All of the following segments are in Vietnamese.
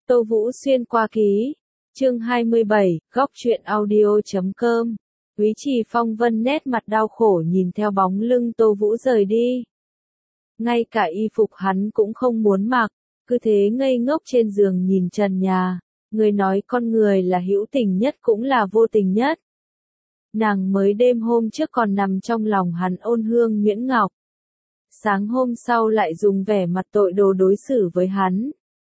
Tô Vũ xuyên qua ký. Chương 27, góc truyện audio.com. Úy Trì Phong Vân nét mặt đau khổ nhìn theo bóng lưng Tô Vũ rời đi. Ngay cả y phục hắn cũng không muốn mặc, cứ thế ngây ngốc trên giường nhìn trần nhà. Người nói con người là hữu tình nhất cũng là vô tình nhất. Nàng mới đêm hôm trước còn nằm trong lòng hắn ôn hương nhuyễn ngọc. Sáng hôm sau lại dùng vẻ mặt tội đồ đối xử với hắn.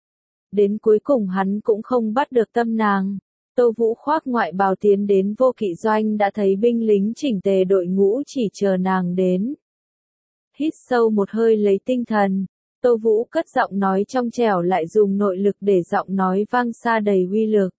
Đến cuối cùng hắn cũng không bắt được tâm nàng. Tô Vũ khoác ngoại bào tiến đến Vô Kỵ Doanh đã thấy binh lính chỉnh tề đội ngũ chỉ chờ nàng đến. Hít sâu một hơi lấy tinh thần, Tô Vũ cất giọng nói trong trẻo lại dùng nội lực để giọng nói vang xa đầy uy lực.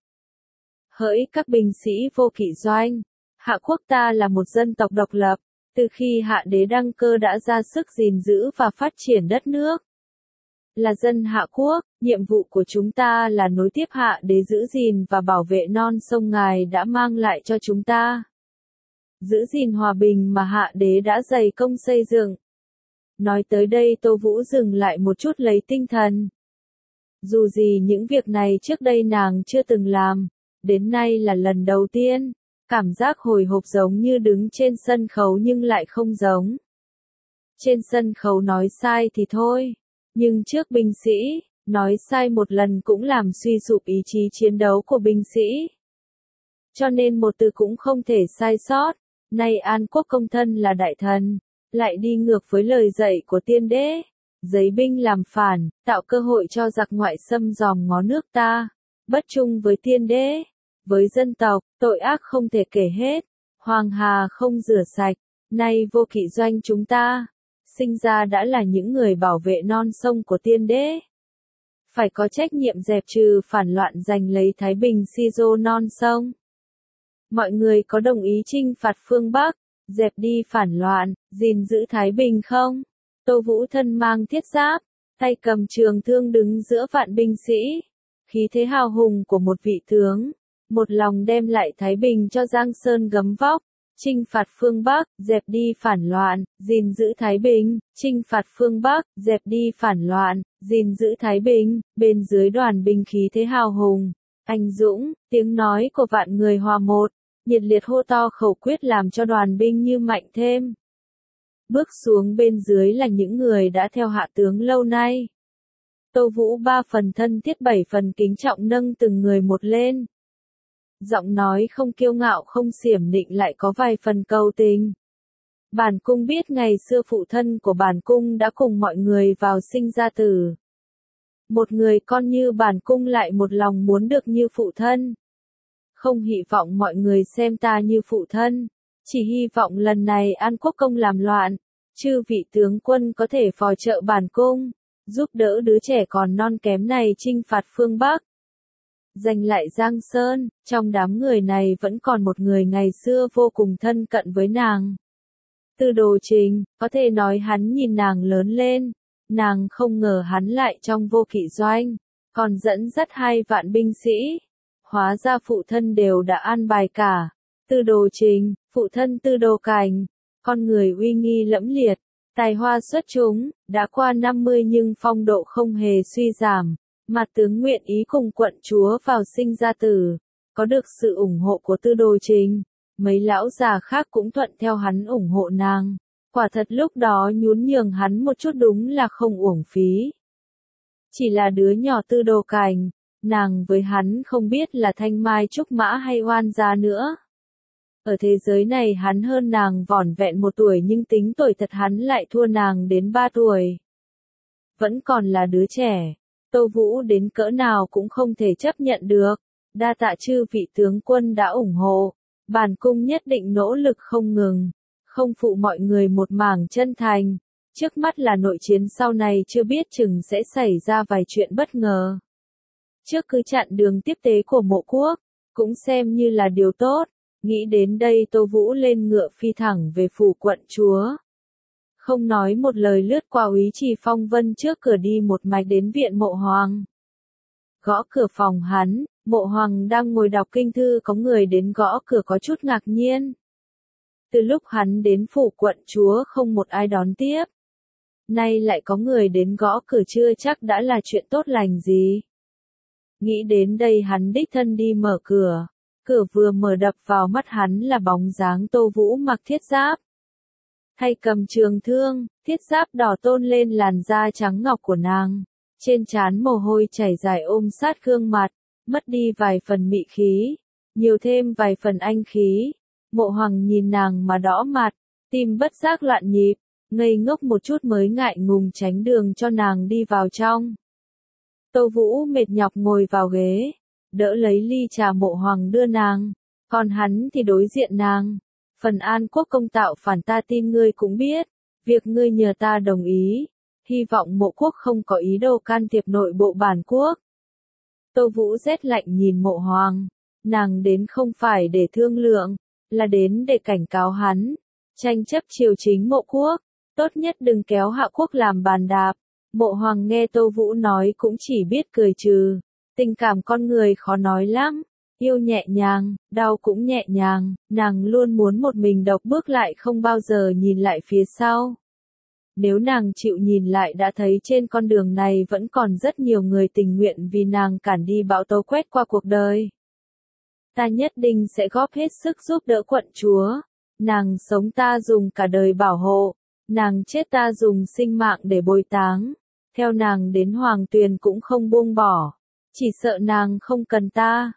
Hỡi các binh sĩ Vô Kỵ Doanh, Hạ quốc ta là một dân tộc độc lập, từ khi Hạ đế đăng cơ đã ra sức gìn giữ và phát triển đất nước. Là dân Hạ quốc, nhiệm vụ của chúng ta là nối tiếp Hạ đế giữ gìn và bảo vệ non sông Ngài đã mang lại cho chúng ta. Giữ gìn hòa bình mà Hạ đế đã dày công xây dựng. Nói tới đây Tô Vũ dừng lại một chút lấy tinh thần. Dù gì những việc này trước đây nàng chưa từng làm, đến nay là lần đầu tiên, cảm giác hồi hộp giống như đứng trên sân khấu nhưng lại không giống. Trên sân khấu nói sai thì thôi. Nhưng trước binh sĩ, nói sai một lần cũng làm suy sụp ý chí chiến đấu của binh sĩ. Cho nên một từ cũng không thể sai sót. Nay An Quốc công thân là đại thần, lại đi ngược với lời dạy của tiên đế. Giấy binh làm phản, tạo cơ hội cho giặc ngoại xâm dòm ngó nước ta. Bất trung với tiên đế, với dân tộc, tội ác không thể kể hết. Hoàng hà không rửa sạch, nay Vô Kỵ Doanh chúng ta sinh ra đã là những người bảo vệ non sông của tiên đế. Phải có trách nhiệm dẹp trừ phản loạn giành lấy Thái Bình Sijo non sông. Mọi người có đồng ý chinh phạt phương Bắc, dẹp đi phản loạn, gìn giữ Thái Bình không? Tô Vũ thân mang thiết giáp, tay cầm trường thương đứng giữa vạn binh sĩ. Khí thế hào hùng của một vị tướng, một lòng đem lại Thái Bình cho Giang Sơn gấm vóc. Chinh phạt phương Bắc, dẹp đi phản loạn, gìn giữ Thái Bình, chinh phạt phương Bắc, dẹp đi phản loạn, gìn giữ Thái Bình, bên dưới đoàn binh khí thế hào hùng, anh dũng, tiếng nói của vạn người hòa một, nhiệt liệt hô to khẩu quyết làm cho đoàn binh như mạnh thêm. Bước xuống bên dưới là những người đã theo hạ tướng lâu nay. Tô Vũ 3 phần thân thiết 7 phần kính trọng nâng từng người một lên. Giọng nói không kiêu ngạo không xiểm nịnh lại có vài phần cầu tình. Bản cung biết ngày xưa phụ thân của bản cung đã cùng mọi người vào sinh ra tử. Một người con như bản cung lại một lòng muốn được như phụ thân. Không hy vọng mọi người xem ta như phụ thân, chỉ hy vọng lần này An Quốc công làm loạn, chư vị tướng quân có thể phò trợ bản cung, giúp đỡ đứa trẻ còn non kém này chinh phạt phương Bắc. Giành lại Giang Sơn, trong đám người này vẫn còn một người ngày xưa vô cùng thân cận với nàng. Tư Đồ Trình, có thể nói hắn nhìn nàng lớn lên, nàng không ngờ hắn lại trong Vô Kỵ Doanh, còn dẫn dắt 2 vạn binh sĩ. Hóa ra phụ thân đều đã an bài cả. Tư Đồ Trình, phụ thân Tư Đồ Cảnh, con người uy nghi lẫm liệt, tài hoa xuất chúng, đã qua 50 nhưng phong độ không hề suy giảm. Mặt tướng nguyện ý cùng quận chúa vào sinh ra tử, có được sự ủng hộ của Tư Đồ Trình, mấy lão già khác cũng thuận theo hắn ủng hộ nàng, quả thật lúc đó nhún nhường hắn một chút đúng là không uổng phí. Chỉ là đứa nhỏ Tư Đồ Cảnh, nàng với hắn không biết là thanh mai trúc mã hay oan gia nữa. Ở thế giới này hắn hơn nàng vỏn vẹn 1 tuổi nhưng tính tuổi thật hắn lại thua nàng đến 3 tuổi. Vẫn còn là đứa trẻ. Tô Vũ đến cỡ nào cũng không thể chấp nhận được, đa tạ chư vị tướng quân đã ủng hộ, bản cung nhất định nỗ lực không ngừng, không phụ mọi người một mảng chân thành, trước mắt là nội chiến sau này chưa biết chừng sẽ xảy ra vài chuyện bất ngờ. Trước cứ chặn đường tiếp tế của Mộ Quốc, cũng xem như là điều tốt, nghĩ đến đây Tô Vũ lên ngựa phi thẳng về phủ quận chúa. Không nói một lời lướt qua Úy Trì Phong Vân trước cửa đi một mạch đến viện Mộ Hoàng. Gõ cửa phòng hắn, Mộ Hoàng đang ngồi đọc kinh thư có người đến gõ cửa có chút ngạc nhiên. Từ lúc hắn đến phủ quận chúa không một ai đón tiếp. Nay lại có người đến gõ cửa chưa chắc đã là chuyện tốt lành gì. Nghĩ đến đây hắn đích thân đi mở cửa. Cửa vừa mở đập vào mắt hắn là bóng dáng Tô Vũ mặc thiết giáp. Tay cầm trường thương, thiết giáp đỏ tôn lên làn da trắng ngọc của nàng. Trên trán mồ hôi chảy dài ôm sát gương mặt, mất đi vài phần mị khí, nhiều thêm vài phần anh khí. Mộ Hoàng nhìn nàng mà đỏ mặt, tim bất giác loạn nhịp, ngây ngốc một chút mới ngại ngùng tránh đường cho nàng đi vào trong. Tô Vũ mệt nhọc ngồi vào ghế, đỡ lấy ly trà Mộ Hoàng đưa nàng, còn hắn thì đối diện nàng. Phần An Quốc công tạo phản ta tin ngươi cũng biết, việc ngươi nhờ ta đồng ý, hy vọng Mộ quốc không có ý đồ can thiệp nội bộ bản quốc. Tô Vũ rét lạnh nhìn Mộ Hoàng, nàng đến không phải để thương lượng, là đến để cảnh cáo hắn, tranh chấp triều chính Mộ quốc, tốt nhất đừng kéo Hạ quốc làm bàn đạp. Mộ Hoàng nghe Tô Vũ nói cũng chỉ biết cười trừ, tình cảm con người khó nói lắm. Yêu nhẹ nhàng, đau cũng nhẹ nhàng, nàng luôn muốn một mình độc bước lại không bao giờ nhìn lại phía sau. Nếu nàng chịu nhìn lại đã thấy trên con đường này vẫn còn rất nhiều người tình nguyện vì nàng cản đi bão tố quét qua cuộc đời. Ta nhất định sẽ góp hết sức giúp đỡ quận chúa. Nàng sống ta dùng cả đời bảo hộ, nàng chết ta dùng sinh mạng để bồi táng. Theo nàng đến Hoàng Tuyền cũng không buông bỏ, chỉ sợ nàng không cần ta.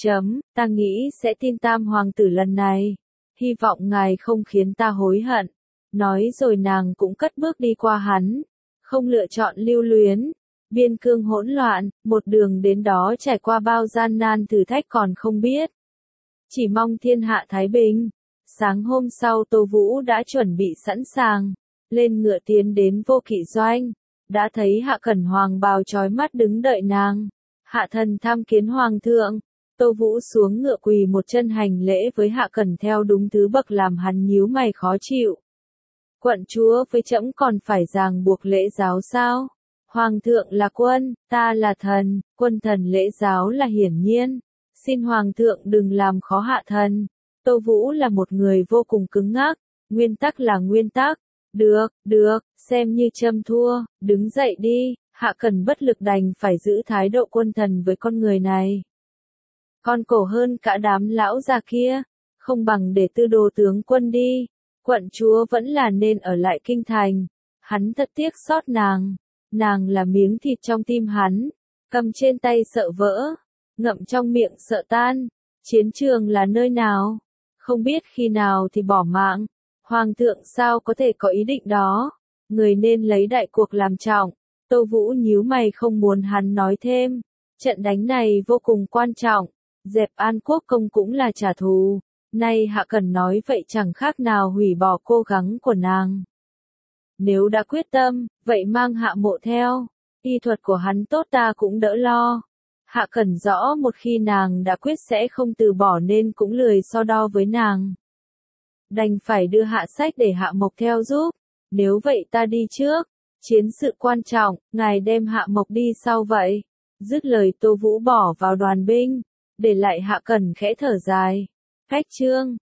Ta nghĩ sẽ tin Tam Hoàng tử lần này. Hy vọng ngài không khiến ta hối hận. Nói rồi nàng cũng cất bước đi qua hắn. Không lựa chọn lưu luyến. Biên cương hỗn loạn, một đường đến đó trải qua bao gian nan thử thách còn không biết. Chỉ mong thiên hạ thái bình. Sáng hôm sau Tô Vũ đã chuẩn bị sẵn sàng. Lên ngựa tiến đến Vô Kỵ doanh. Đã thấy Hạ Cẩn hoàng bào trói mắt đứng đợi nàng. Hạ thần tham kiến hoàng thượng. Tô Vũ xuống ngựa quỳ một chân hành lễ với Hạ Cẩn theo đúng thứ bậc làm hắn nhíu mày khó chịu. Quận chúa với trẫm còn phải ràng buộc lễ giáo sao? Hoàng thượng là quân, ta là thần, quân thần lễ giáo là hiển nhiên. Xin hoàng thượng đừng làm khó hạ thần. Tô Vũ là một người vô cùng cứng ngắc, nguyên tắc là nguyên tắc. Được, xem như châm thua, đứng dậy đi. Hạ Cẩn bất lực đành phải giữ thái độ quân thần với con người này. Con cổ hơn cả đám lão già kia, không bằng để tư đồ tướng quân đi. Quận chúa vẫn là nên ở lại kinh thành. Hắn thật tiếc xót nàng là miếng thịt trong tim hắn, cầm trên tay sợ vỡ, ngậm trong miệng sợ tan. Chiến trường là nơi nào? Không biết khi nào thì bỏ mạng. Hoàng thượng sao có thể có ý định đó? Người nên lấy đại cuộc làm trọng. Tô Vũ nhíu mày không muốn hắn nói thêm. Trận đánh này vô cùng quan trọng. Dẹp An Quốc công cũng là trả thù. Nay Hạ Cẩn nói vậy chẳng khác nào hủy bỏ cố gắng của nàng. Nếu đã quyết tâm, vậy mang Hạ Mộ theo. Y thuật của hắn tốt ta cũng đỡ lo. Hạ Cẩn rõ một khi nàng đã quyết sẽ không từ bỏ nên cũng lười so đo với nàng. Đành phải đưa Hạ Sách để Hạ Mộc theo giúp. Nếu vậy ta đi trước. Chiến sự quan trọng, ngài đem Hạ Mộc đi sau vậy. Dứt lời Tô Vũ bỏ vào đoàn binh. Để lại Hạ Cẩn khẽ thở dài. Cách chương